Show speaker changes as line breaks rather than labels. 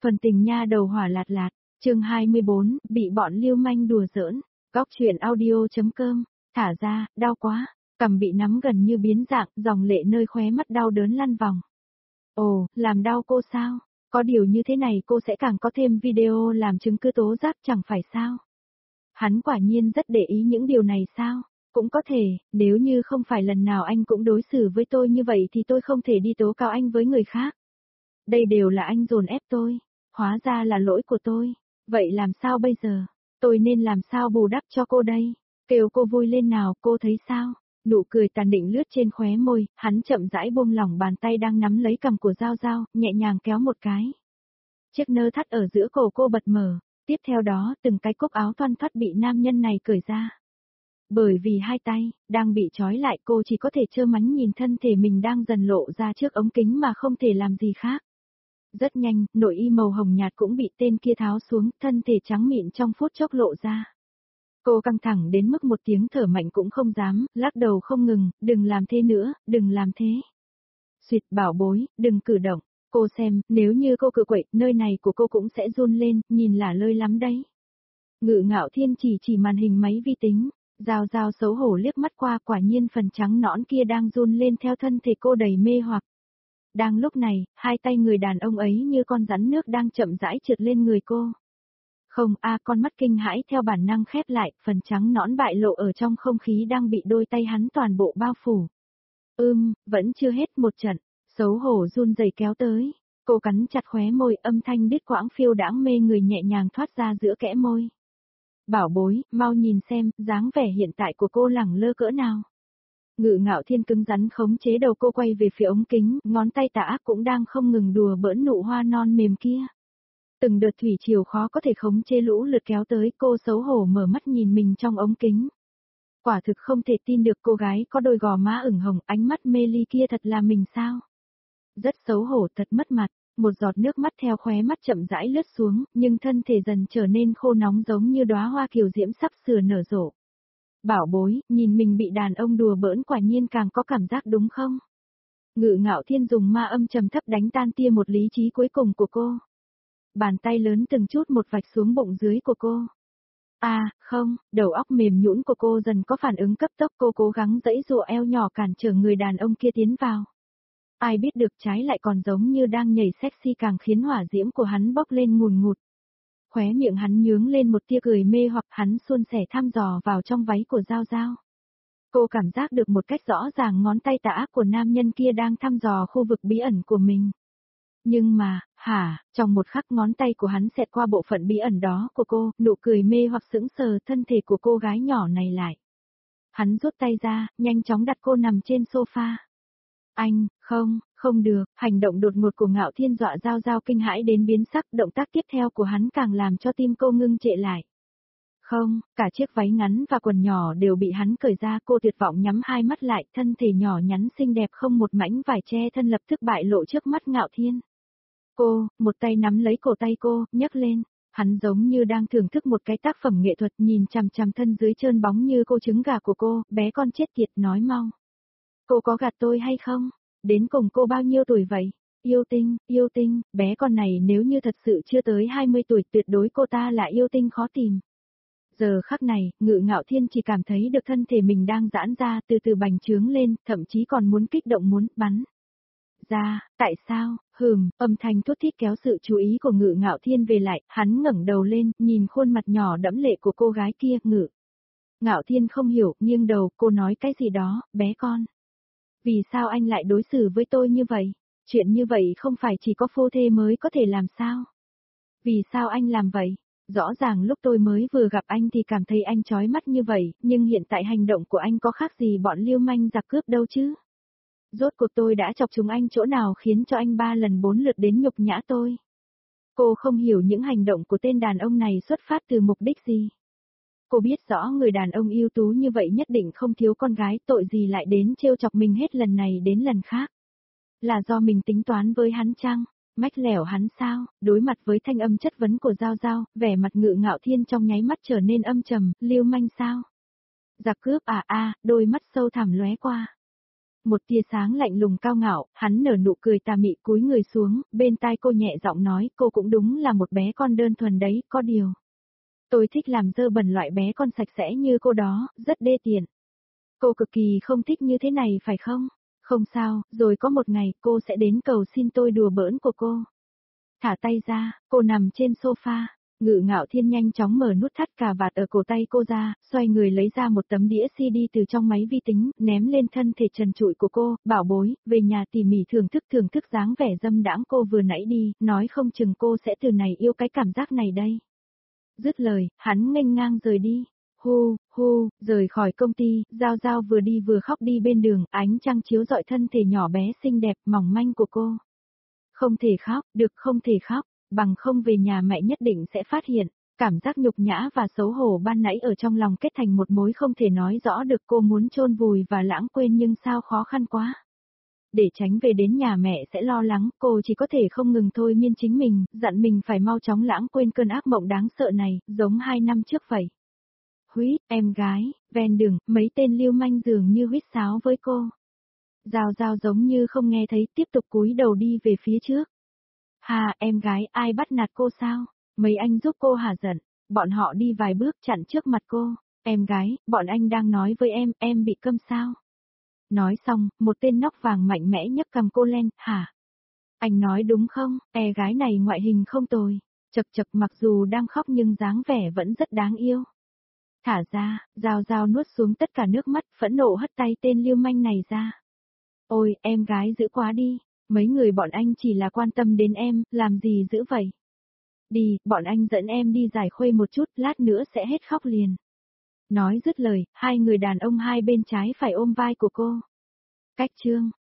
Phần tình nha đầu hỏa lạt lạt, chương 24, bị bọn lưu manh đùa giỡn, góc chuyện audio.com, thả ra, đau quá, cằm bị nắm gần như biến dạng, dòng lệ nơi khóe mắt đau đớn lăn vòng. Ồ, làm đau cô sao? Có điều như thế này cô sẽ càng có thêm video làm chứng cứ tố giác chẳng phải sao? Hắn quả nhiên rất để ý những điều này sao? Cũng có thể, nếu như không phải lần nào anh cũng đối xử với tôi như vậy thì tôi không thể đi tố cáo anh với người khác. Đây đều là anh dồn ép tôi, hóa ra là lỗi của tôi. Vậy làm sao bây giờ? Tôi nên làm sao bù đắp cho cô đây? Kêu cô vui lên nào, cô thấy sao? Nụ cười tàn định lướt trên khóe môi, hắn chậm rãi buông lỏng bàn tay đang nắm lấy cằm của Giao Giao, nhẹ nhàng kéo một cái. Chiếc nơ thắt ở giữa cổ cô bật mở, tiếp theo đó từng cái cúc áo thoăn thoắt bị nam nhân này cởi ra. Bởi vì hai tay, đang bị trói lại cô chỉ có thể trơ mánh nhìn thân thể mình đang dần lộ ra trước ống kính mà không thể làm gì khác. Rất nhanh, nội y màu hồng nhạt cũng bị tên kia tháo xuống, thân thể trắng mịn trong phút chốc lộ ra. Cô căng thẳng đến mức một tiếng thở mạnh cũng không dám, lắc đầu không ngừng, đừng làm thế nữa, đừng làm thế. Xuyệt bảo bối, đừng cử động, cô xem, nếu như cô cự quậy, nơi này của cô cũng sẽ run lên, nhìn lả lơi lắm đấy. Ngự Ngạo Thiên chỉ màn hình máy vi tính, Giao Giao xấu hổ liếc mắt qua, quả nhiên phần trắng nõn kia đang run lên theo thân thể cô đầy mê hoặc. Đang lúc này, hai tay người đàn ông ấy như con rắn nước đang chậm rãi trượt lên người cô. Không con mắt kinh hãi theo bản năng khép lại, phần trắng nõn bại lộ ở trong không khí đang bị đôi tay hắn toàn bộ bao phủ. Vẫn chưa hết một trận, xấu hổ run rẩy kéo tới. Cô cắn chặt khóe môi, âm thanh đứt quãng phiêu đãng mê người nhẹ nhàng thoát ra giữa kẽ môi. Bảo bối, mau nhìn xem, dáng vẻ hiện tại của cô lẳng lơ cỡ nào. Ngự Ngạo Thiên cứng rắn khống chế đầu cô quay về phía ống kính, ngón tay tà ác cũng đang không ngừng đùa bỡn nụ hoa non mềm kia. Từng đợt thủy triều khó có thể khống chế lũ lượt kéo tới, cô xấu hổ mở mắt nhìn mình trong ống kính. Quả thực không thể tin được cô gái có đôi gò má ửng hồng, ánh mắt mê ly kia thật là mình sao? Rất xấu hổ, thật mất mặt, một giọt nước mắt theo khóe mắt chậm rãi lướt xuống, nhưng thân thể dần trở nên khô nóng giống như đóa hoa kiều diễm sắp sửa nở rộ. Bảo bối, nhìn mình bị đàn ông đùa bỡn quả nhiên càng có cảm giác đúng không? Ngự Ngạo Thiên dùng ma âm trầm thấp đánh tan tia một lý trí cuối cùng của cô. Bàn tay lớn từng chút một vạch xuống bụng dưới của cô. Không, đầu óc mềm nhũn của cô dần có phản ứng cấp tốc, cô cố gắng giãy giụa eo nhỏ cản trở người đàn ông kia tiến vào. Ai biết được trái lại còn giống như đang nhảy sexy càng khiến hỏa diễm của hắn bốc lên ngùn ngụt. Khóe miệng hắn nhướng lên một tia cười mê hoặc hắn suôn sẻ thăm dò vào trong váy của Giao Giao. Cô cảm giác được một cách rõ ràng ngón tay tà ác của nam nhân kia đang thăm dò khu vực bí ẩn của mình. Nhưng mà, trong một khắc ngón tay của hắn xẹt qua bộ phận bí ẩn đó của cô, nụ cười mê hoặc sững sờ thân thể của cô gái nhỏ này lại. Hắn rút tay ra, nhanh chóng đặt cô nằm trên sofa. Anh, không được, hành động đột ngột của Ngạo Thiên dọa Giao Giao kinh hãi đến biến sắc, động tác tiếp theo của hắn càng làm cho tim cô ngưng trệ lại. Không, cả chiếc váy ngắn và quần nhỏ đều bị hắn cởi ra, cô tuyệt vọng nhắm hai mắt lại, thân thể nhỏ nhắn xinh đẹp không một mảnh vải che thân lập tức bại lộ trước mắt Ngạo Thiên. Cô, một tay nắm lấy cổ tay cô, nhấc lên, hắn giống như đang thưởng thức một cái tác phẩm nghệ thuật, nhìn chằm chằm thân dưới trơn bóng như cô trứng gà của cô, bé con chết tiệt, nói mau. Cô có gạt tôi hay không? Đến cùng cô bao nhiêu tuổi vậy? Yêu tinh, bé con này nếu như thật sự chưa tới 20 tuổi tuyệt đối cô ta là yêu tinh khó tìm. Giờ khắc này, Ngự Ngạo Thiên chỉ cảm thấy được thân thể mình đang giãn ra từ từ bành trướng lên, thậm chí còn muốn kích động muốn bắn ra, tại sao? Âm thanh thút thít kéo sự chú ý của Ngự Ngạo Thiên về lại, hắn ngẩng đầu lên, nhìn khuôn mặt nhỏ đẫm lệ của cô gái kia, Ngạo Thiên không hiểu, nghiêng đầu, cô nói cái gì đó, bé con. Vì sao anh lại đối xử với tôi như vậy? Chuyện như vậy không phải chỉ có phô thê mới có thể làm sao? Vì sao anh làm vậy? Rõ ràng lúc tôi mới vừa gặp anh thì cảm thấy anh chói mắt như vậy, nhưng hiện tại hành động của anh có khác gì bọn lưu manh giặc cướp đâu chứ? Rốt cuộc tôi đã chọc chúng anh chỗ nào khiến cho anh 3 lần 4 lượt đến nhục nhã tôi? Cô không hiểu những hành động của tên đàn ông này xuất phát từ mục đích gì. Cô biết rõ người đàn ông ưu tú như vậy nhất định không thiếu con gái, tội gì lại đến trêu chọc mình hết lần này đến lần khác. Là do mình tính toán với hắn chăng? Mách lẻo hắn sao? Đối mặt với thanh âm chất vấn của Giao Giao, vẻ mặt Ngự Ngạo Thiên trong nháy mắt trở nên âm trầm, lưu manh sao? Giặc cướp đôi mắt sâu thẳm lóe qua. Một tia sáng lạnh lùng cao ngạo, hắn nở nụ cười tà mị cúi người xuống, bên tai cô nhẹ giọng nói, cô cũng đúng là một bé con đơn thuần đấy, có điều. Tôi thích làm dơ bẩn loại bé con sạch sẽ như cô đó, rất đê tiện. Cô cực kỳ không thích như thế này phải không? Không sao, rồi có một ngày cô sẽ đến cầu xin tôi đùa bỡn của cô. Thả tay ra, cô nằm trên sofa. Ngự Ngạo Thiên nhanh chóng mở nút thắt cà vạt ở cổ tay cô ra, xoay người lấy ra một tấm đĩa CD từ trong máy vi tính, ném lên thân thể trần trụi của cô, bảo bối, về nhà tỉ mỉ thưởng thức dáng vẻ dâm đãng cô vừa nãy đi, nói không chừng cô sẽ từ này yêu cái cảm giác này đây. Dứt lời, hắn nghênh ngang rời đi. Rời khỏi công ty, Giao Giao vừa đi vừa khóc đi bên đường, ánh trăng chiếu rọi thân thể nhỏ bé xinh đẹp, mỏng manh của cô. Không thể khóc, không thể khóc, bằng không về nhà mẹ nhất định sẽ phát hiện. Cảm giác nhục nhã và xấu hổ ban nãy ở trong lòng kết thành một mối không thể nói rõ được, cô muốn chôn vùi và lãng quên nhưng sao khó khăn quá. Để tránh về đến nhà mẹ sẽ lo lắng, cô chỉ có thể không ngừng thôi miên chính mình, dặn mình phải mau chóng lãng quên cơn ác mộng đáng sợ này, giống 2 năm trước vậy. Huýt, em gái, ven đường, mấy tên lưu manh dường như huýt sáo với cô. Giao Giao giống như không nghe thấy, tiếp tục cúi đầu đi về phía trước. Hà, em gái, ai bắt nạt cô sao? Mấy anh giúp cô hả giận? Bọn họ đi vài bước chặn trước mặt cô. Em gái, bọn anh đang nói với em bị câm sao? Nói xong, một tên nóc vàng mạnh mẽ nhấc cầm cô lên, hả? Anh nói đúng không, gái này ngoại hình không tồi. Chật chật, mặc dù đang khóc nhưng dáng vẻ vẫn rất đáng yêu. Thả ra, Giao Giao nuốt xuống tất cả nước mắt, phẫn nộ hất tay tên lưu manh này ra. Ôi, em gái dữ quá đi, mấy người bọn anh chỉ là quan tâm đến em, làm gì dữ vậy? Đi, bọn anh dẫn em đi giải khuây một chút, lát nữa sẽ hết khóc liền. Nói dứt lời, hai người đàn ông hai bên trái phải ôm vai của cô. Cách chương